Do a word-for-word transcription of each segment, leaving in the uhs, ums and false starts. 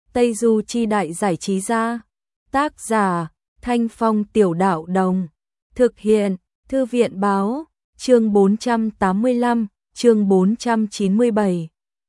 Tây Du Chi Đại Giải Trí Gia. Tác giả, Thanh Phong Tiểu Đạo Đồng. Thực hiện, Thư viện Báo. Chương bốn trăm tám mươi lăm, chương bốn trăm chín mươi bảy.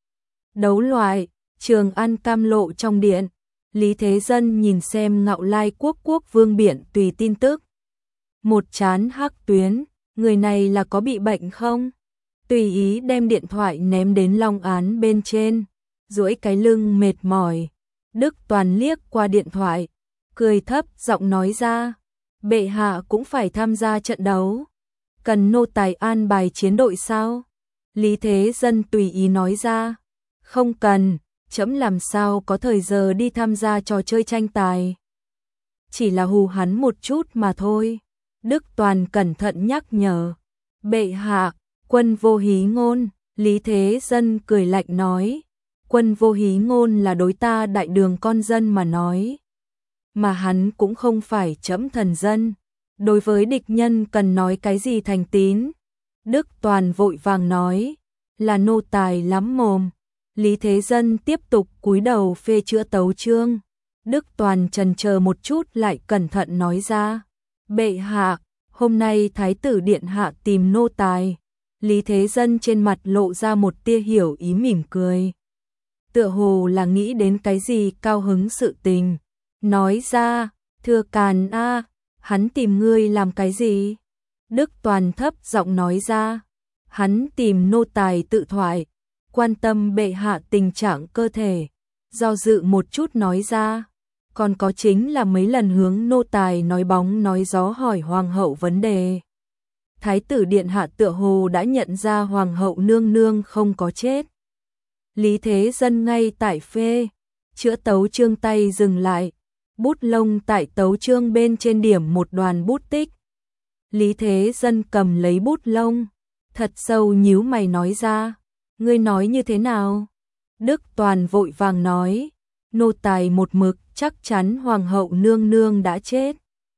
Đấu loại, Trường An Cam Lộ trong điện. Lý Thế Dân nhìn xem Ngạo Lai Quốc quốc vương Biện Tùy tin tức. Một chán hắc tuyến, người này là có bị bệnh không? Tùy ý đem điện thoại ném đến long án bên trên, duỗi cái lưng mệt mỏi. Đức Toàn liếc qua điện thoại, cười thấp giọng nói ra, bệ hạ cũng phải tham gia trận đấu. Cần nô tài an bài chiến đội sao? Lý Thế Dân tùy ý nói ra, không cần, trẫm làm sao có thời giờ đi tham gia trò chơi tranh tài. Chỉ là hù hắn một chút mà thôi. Đức Toàn cẩn thận nhắc nhở, bệ hạ, quân vô hí ngôn. Lý Thế Dân cười lạnh nói, quân vô hí ngôn là đối ta đại đường con dân mà nói. Mà hắn cũng không phải trẫm thần dân. Đối với địch nhân cần nói cái gì thành tín. Đức Toàn vội vàng nói, là nô tài lắm mồm. Lý Thế Dân tiếp tục cúi đầu phê chữa tấu chương. Đức Toàn chần chờ một chút lại cẩn thận nói ra, bệ hạ, hôm nay Thái tử Điện Hạ tìm nô tài. Lý Thế Dân trên mặt lộ ra một tia hiểu ý mỉm cười. Tựa hồ là nghĩ đến cái gì cao hứng sự tình. Nói ra, thưa Càn a, hắn tìm ngươi làm cái gì? Đức Toàn thấp giọng nói ra, hắn tìm nô tài tự thoại, quan tâm bệ hạ tình trạng cơ thể. Do dự một chút nói ra, còn có chính là mấy lần hướng nô tài nói bóng nói gió hỏi hoàng hậu vấn đề. Thái tử Điện Hạ tựa hồ đã nhận ra hoàng hậu nương nương không có chết. Lý Thế Dân ngay tại phê chữa tấu chương tay dừng lại, bút lông tại tấu chương bên trên điểm một đoàn bút tích. Lý Thế Dân cầm lấy bút lông, thật sâu nhíu mày nói ra, ngươi nói như thế nào? Đức Toàn vội vàng nói, nô tài một mực chắc chắn hoàng hậu nương nương đã chết.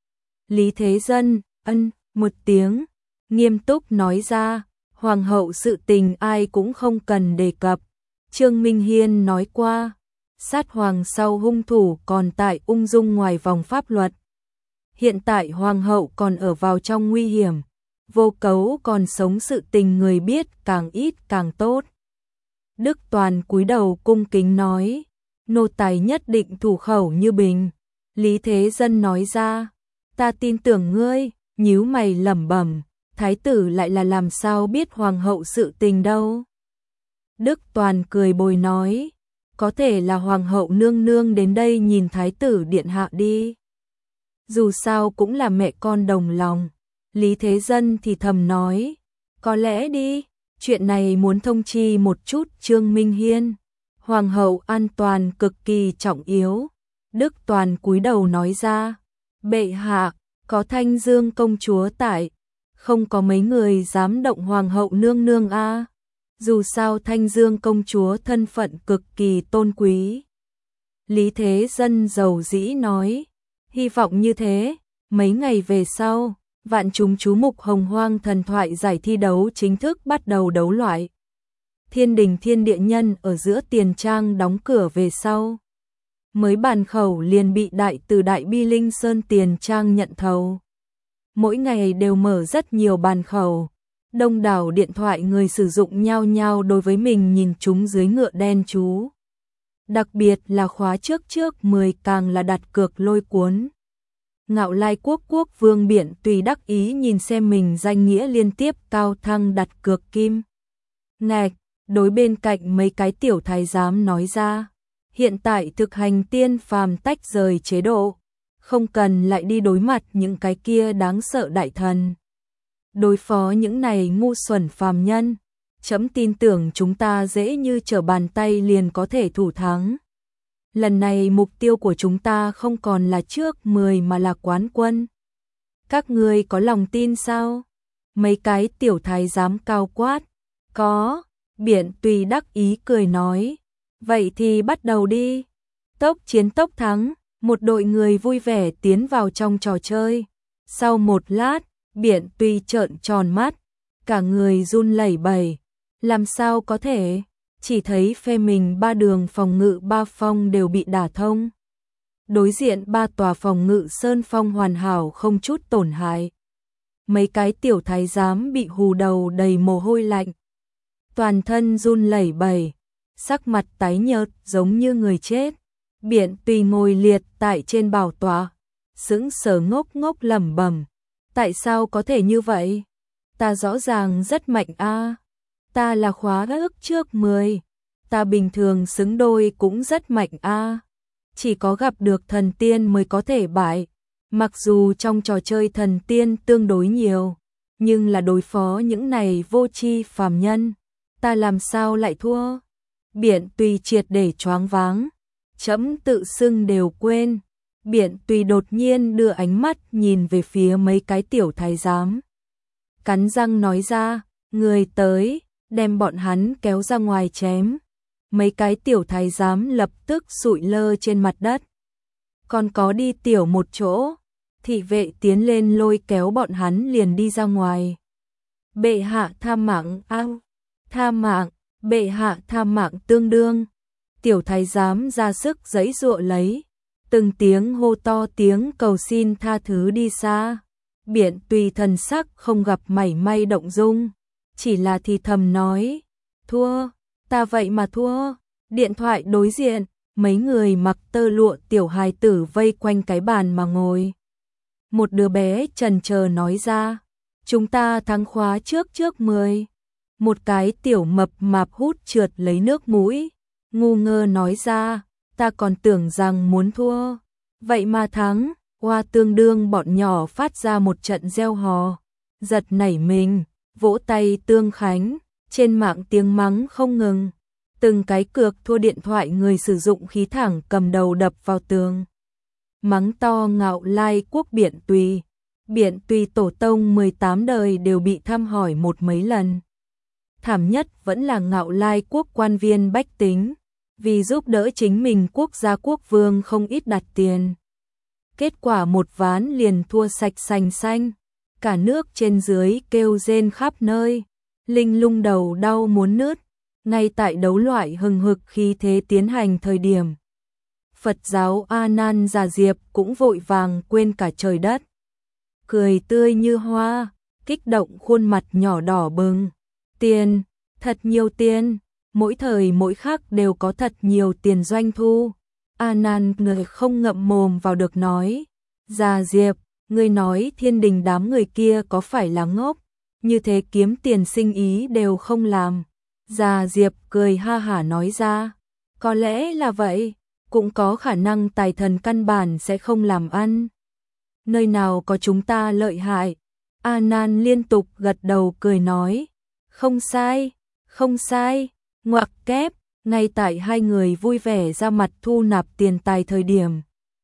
Lý Thế Dân ân một tiếng, nghiêm túc nói ra, hoàng hậu sự tình ai cũng không cần đề cập. Trương Minh Hiên nói qua, sát hoàng sau hung thủ còn tại ung dung ngoài vòng pháp luật. Hiện tại hoàng hậu còn ở vào trong nguy hiểm, vô cấu còn sống sự tình người biết càng ít càng tốt. Đức Toàn cúi đầu cung kính nói, nô tài nhất định thủ khẩu như bình. Lý Thế Dân nói ra, ta tin tưởng ngươi. Nhíu mày lẩm bẩm, thái tử lại là làm sao biết hoàng hậu sự tình đâu? Đức Toàn cười bồi nói, có thể là hoàng hậu nương nương đến đây nhìn thái tử Điện Hạ đi. Dù sao cũng là mẹ con đồng lòng. Lý Thế Dân thì thầm nói, có lẽ đi, chuyện này muốn thông chi một chút Trương Minh Hiên. Hoàng hậu an toàn cực kỳ trọng yếu. Đức Toàn cúi đầu nói ra, bệ hạ, có Thanh Dương công chúa tại, không có mấy người dám động hoàng hậu nương nương a. Dù sao Thanh Dương công chúa thân phận cực kỳ tôn quý. Lý Thế Dân dầu dĩ nói, hy vọng như thế. Mấy ngày về sau, vạn chúng chú mục Hồng Hoang thần thoại giải thi đấu chính thức bắt đầu đấu loại. Thiên đình thiên địa nhân ở giữa tiền trang đóng cửa về sau. Mới bàn khẩu liền bị đại từ đại bi linh sơn tiền trang nhận thầu. Mỗi ngày đều mở rất nhiều bàn khẩu. Đông đảo điện thoại người sử dụng nhao nhao đối với mình nhìn chúng dưới ngựa đen chú. Đặc biệt là khóa trước trước mười càng là đặt cược lôi cuốn. Ngạo Lai quốc quốc vương Biện Tùy đắc ý nhìn xem mình danh nghĩa liên tiếp cao thăng đặt cược kim ngạch, đối bên cạnh mấy cái tiểu thái giám nói ra, hiện tại thực hành tiên phàm tách rời chế độ, không cần lại đi đối mặt những cái kia đáng sợ đại thần. Đối phó những này ngu xuẩn phàm nhân, trẫm tin tưởng chúng ta dễ như trở bàn tay liền có thể thủ thắng. Lần này mục tiêu của chúng ta không còn là trước mười mà là quán quân. Các ngươi có lòng tin sao? Mấy cái tiểu thái giám cao quát. Có, Biện Tùy đắc ý cười nói. Vậy thì bắt đầu đi. Tốc chiến tốc thắng, một đội người vui vẻ tiến vào trong trò chơi. Sau một lát, Biện Tùy trợn tròn mắt, cả người run lẩy bẩy. Làm sao có thể? chỉ thấy phe mình ba đường phòng ngự ba phong đều bị đả thông. Đối diện ba tòa phòng ngự sơn phong hoàn hảo không chút tổn hại. Mấy cái tiểu thái giám bị hù đầu đầy mồ hôi lạnh. Toàn thân run lẩy bẩy, sắc mặt tái nhợt giống như người chết. Biện Tùy ngồi liệt tại trên bảo tọa, sững sờ ngốc ngốc lẩm bẩm, tại sao có thể như vậy? Ta rõ ràng rất mạnh a, ta là khóa ước trước mười, ta bình thường xứng đôi cũng rất mạnh a, chỉ có gặp được thần tiên mới có thể bại. Mặc dù trong trò chơi thần tiên tương đối nhiều, nhưng là đối phó những này vô tri phàm nhân, ta làm sao lại thua? Biện Tùy triệt để choáng váng, chấm tự xưng đều quên. Biện Tùy đột nhiên đưa ánh mắt nhìn về phía mấy cái tiểu thái giám. Cắn răng nói ra, người tới, đem bọn hắn kéo ra ngoài chém. Mấy cái tiểu thái giám lập tức sụi lơ trên mặt đất. Còn có đi tiểu một chỗ, thị vệ tiến lên lôi kéo bọn hắn liền đi ra ngoài. Bệ hạ tha mạng, ao, tha mạng, bệ hạ tha mạng tương đương. Tiểu thái giám ra sức giãy giụa lấy, từng tiếng hô to tiếng cầu xin tha thứ đi xa. Biện Tùy thần sắc không gặp mảy may động dung, chỉ là thì thầm nói, thua, ta vậy mà thua. Điện thoại đối diện, mấy người mặc tơ lụa tiểu hài tử vây quanh cái bàn mà ngồi. Một đứa bé chần chờ nói ra, chúng ta thắng khóa trước trước mười. Một cái tiểu mập mạp hút trượt lấy nước mũi, ngu ngơ nói ra, ta còn tưởng rằng muốn thua, vậy mà thắng. Hoa tương đương bọn nhỏ phát ra một trận reo hò, giật nảy mình, vỗ tay tương khánh, trên mạng tiếng mắng không ngừng. Từng cái cược thua điện thoại người sử dụng khí thẳng cầm đầu đập vào tường. Mắng to ngạo lai quốc Biện Tùy. Biện Tùy tổ tông mười tám đời đều bị thăm hỏi một mấy lần. Thảm nhất vẫn là ngạo lai quốc quan viên bách tính, vì giúp đỡ chính mình quốc gia quốc vương không ít đặt tiền. Kết quả một ván liền thua sạch sành xanh, cả nước trên dưới kêu rên khắp nơi, linh lung đầu đau muốn nứt. Ngay tại đấu loại hừng hực khí thế tiến hành thời điểm, Phật giáo A Nan Già Diệp cũng vội vàng quên cả trời đất, cười tươi như hoa, kích động khuôn mặt nhỏ đỏ bừng. Tiền, thật nhiều tiền, mỗi thời mỗi khắc đều có thật nhiều tiền doanh thu. A Nan người không ngậm mồm vào được nói, Già Diệp, ngươi nói thiên đình đám người kia có phải là ngốc, như thế kiếm tiền sinh ý đều không làm. Già Diệp cười ha hả nói ra, có lẽ là vậy, cũng có khả năng tài thần căn bản sẽ không làm ăn. Nơi nào có chúng ta lợi hại? A Nan liên tục gật đầu cười nói, không sai, không sai, ngoặc kép. Ngay tại hai người vui vẻ ra mặt thu nạp tiền tài thời điểm,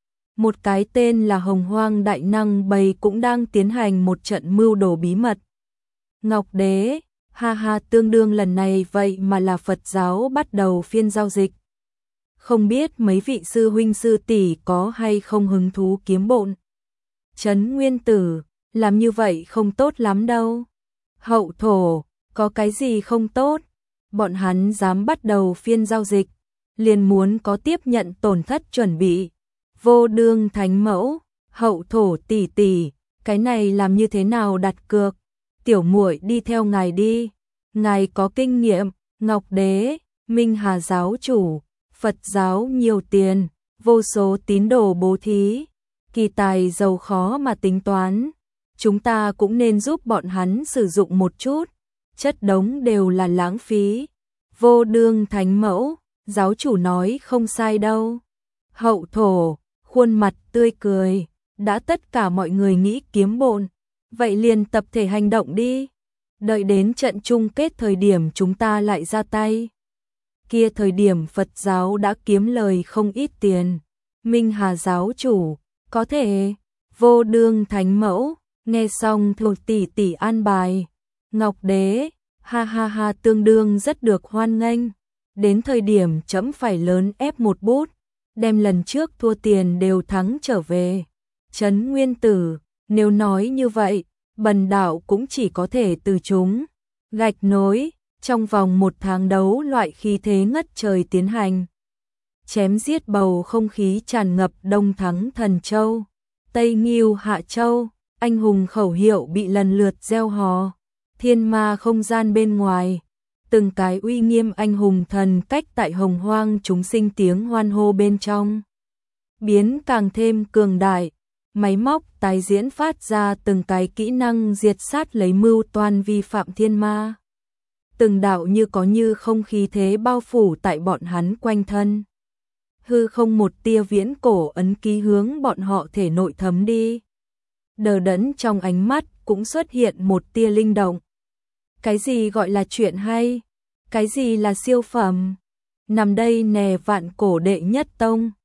một cái tên là Hồng Hoang Đại Năng bầy cũng đang tiến hành một trận mưu đồ bí mật. Ngọc Đế, ha ha, tương đương lần này vậy mà là Phật giáo bắt đầu phiên giao dịch. Không biết mấy vị sư huynh sư tỷ có hay không hứng thú kiếm bộn. Trấn Nguyên Tử, làm như vậy không tốt lắm đâu. Hậu Thổ, có cái gì không tốt? Bọn hắn dám bắt đầu phiên giao dịch, liền muốn có tiếp nhận tổn thất chuẩn bị. Vô Đương Thánh Mẫu, Hậu Thổ tỷ tỷ, cái này làm như thế nào đặt cược? Tiểu muội đi theo ngài đi, ngài có kinh nghiệm. Ngọc Đế, Minh Hà giáo chủ, Phật giáo nhiều tiền, vô số tín đồ bố thí, kỳ tài giàu khó mà tính toán, chúng ta cũng nên giúp bọn hắn sử dụng một chút, chất đống đều là lãng phí. Vô Đương Thánh Mẫu, giáo chủ nói không sai đâu. Hậu Thổ, khuôn mặt tươi cười, đã tất cả mọi người nghĩ kiếm bộn, vậy liền tập thể hành động đi. Đợi đến trận chung kết thời điểm chúng ta lại ra tay. Kia thời điểm Phật giáo đã kiếm lời không ít tiền. Minh Hà giáo chủ, có thể. Vô Đương Thánh Mẫu, nghe xong thuộc tỷ tỷ an bài. Ngọc Đế, ha ha ha, tương đương rất được hoan nghênh. Đến thời điểm chấm phải lớn ép một bút, đem lần trước thua tiền đều thắng trở về. Trấn Nguyên Tử, nếu nói như vậy, bần đạo cũng chỉ có thể từ chúng. Gạch nối, Trong vòng một tháng đấu loại khí thế ngất trời tiến hành. Chém giết bầu không khí tràn ngập Đông Thắng Thần Châu, Tây Nghiêu Hạ Châu, anh hùng khẩu hiệu bị lần lượt gieo hò. Thiên ma không gian bên ngoài, từng cái uy nghiêm anh hùng thần cách tại hồng hoang chúng sinh tiếng hoan hô bên trong. Biến càng thêm cường đại, máy móc tái diễn phát ra từng cái kỹ năng diệt sát lấy mưu toan vi phạm thiên ma. Từng đạo như có như không khí thế bao phủ tại bọn hắn quanh thân. Hư không một tia viễn cổ ấn ký hướng bọn họ thể nội thấm đi. Đờ đẫn trong ánh mắt cũng xuất hiện một tia linh động. Cái gì gọi là chuyện hay? Cái gì là siêu phẩm? Nằm đây nè vạn cổ đệ nhất tông.